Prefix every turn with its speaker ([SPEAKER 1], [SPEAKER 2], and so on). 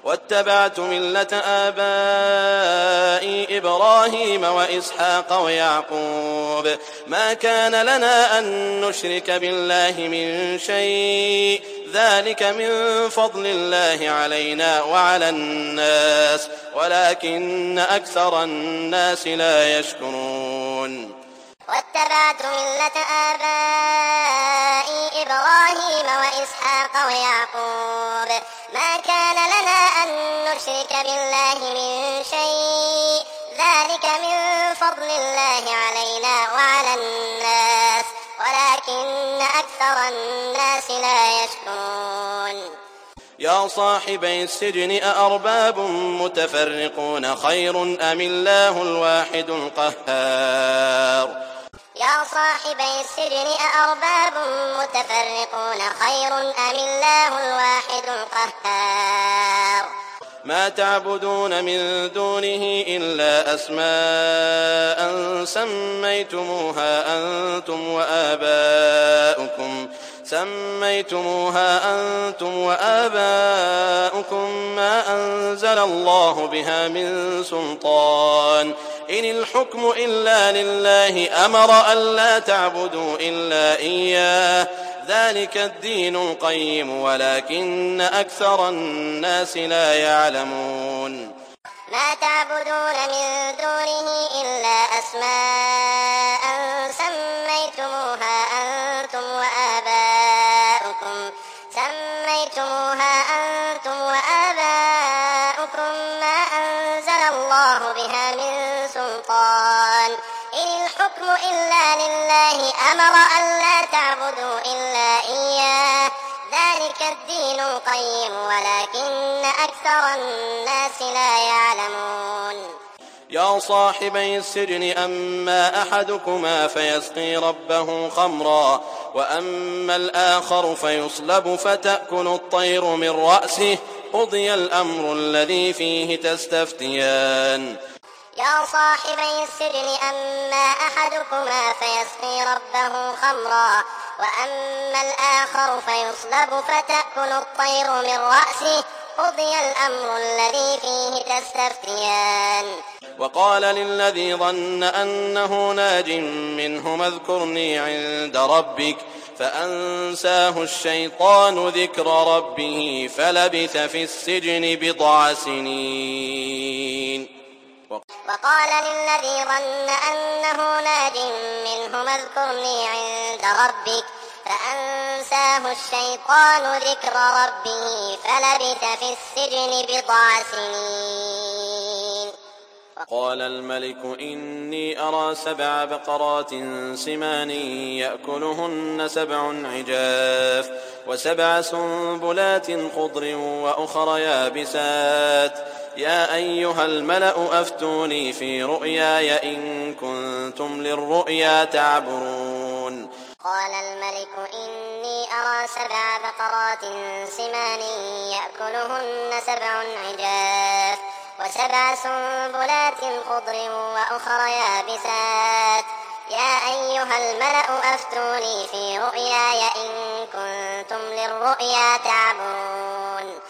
[SPEAKER 1] واتبعت ملة آبائي إبراهيم وإسحاق ويعقوب ما كان لنا أن نشرك بالله من شيء ذلك من فضل الله علينا وعلى الناس ولكن أكثر الناس لا يشكرون
[SPEAKER 2] واتبعت ملة آبائي إبراهيم وإسحاق ويعقوب ما كان لنا أن نشرك بالله من شيء ذلك من فضل الله علينا وعلى الناس ولكن أكثر الناس لا يشكرون
[SPEAKER 1] يا صاحبي السجن أأرباب متفرقون خير أم الله الواحد القهار
[SPEAKER 2] يا صاحبي السجن أأرباب متفرقون خير أم الله الواحد القهار
[SPEAKER 1] ما تعبدون من دونه إلا أسماء سميتموها أنتم وآباؤكم ما أنزل الله بها من سلطان إن الحكم إلا لله أمر ألا تعبدوا إلا إياه ذلك الدين القيم ولكن أكثر الناس لا يعلمون
[SPEAKER 2] ما تعبدون من دونه إلا أسماء سميتموها أنتم وآباؤكم ما أنزل الله بها من سلطان إن الحكم إلا لله أمر ألا تعبدوا إلا إياه ذلك الدين القيم ولكن أكثر الناس لا يعلمون
[SPEAKER 1] يا صاحبي السجن أما أحدكما فيسقي ربه خمرا وأما الآخر فيصلب فتأكل الطير من رأسه قضي الأمر الذي فيه تستفتيان
[SPEAKER 2] يا صاحبي السجن أما أحدكما فيسقي ربه خمرا وأما الآخر فيصلب فتأكل الطير من رأسه قضي الأمر الذي فيه تستفتيان
[SPEAKER 1] وقال للذي ظن أنه ناج منهما اذكرني عند ربك فأنساه الشيطان ذكر ربه فلبث في السجن بضع سنين
[SPEAKER 2] وقال للذي ظن أنه ناج منهما اذكرني عند ربك فأنساه الشيطان ذكر ربه فلبث في السجن بضع سنين
[SPEAKER 1] قال الملك إني أرى 7 بقرات سمان يأكلهن 7 عجاف و7 سنبلات خضر وأخر يابسات يا أيها الملأ أفتوني في رؤياي إن كنتم للرؤيا تعبرون
[SPEAKER 2] قال الملك إني أرى 7 بقرات سمان يأكلهن 7 عجاف و7 سنبلات خضر وأخر يابسات يا أيها الملأ أفتوني في رؤياي إن كنتم للرؤيا تعبرون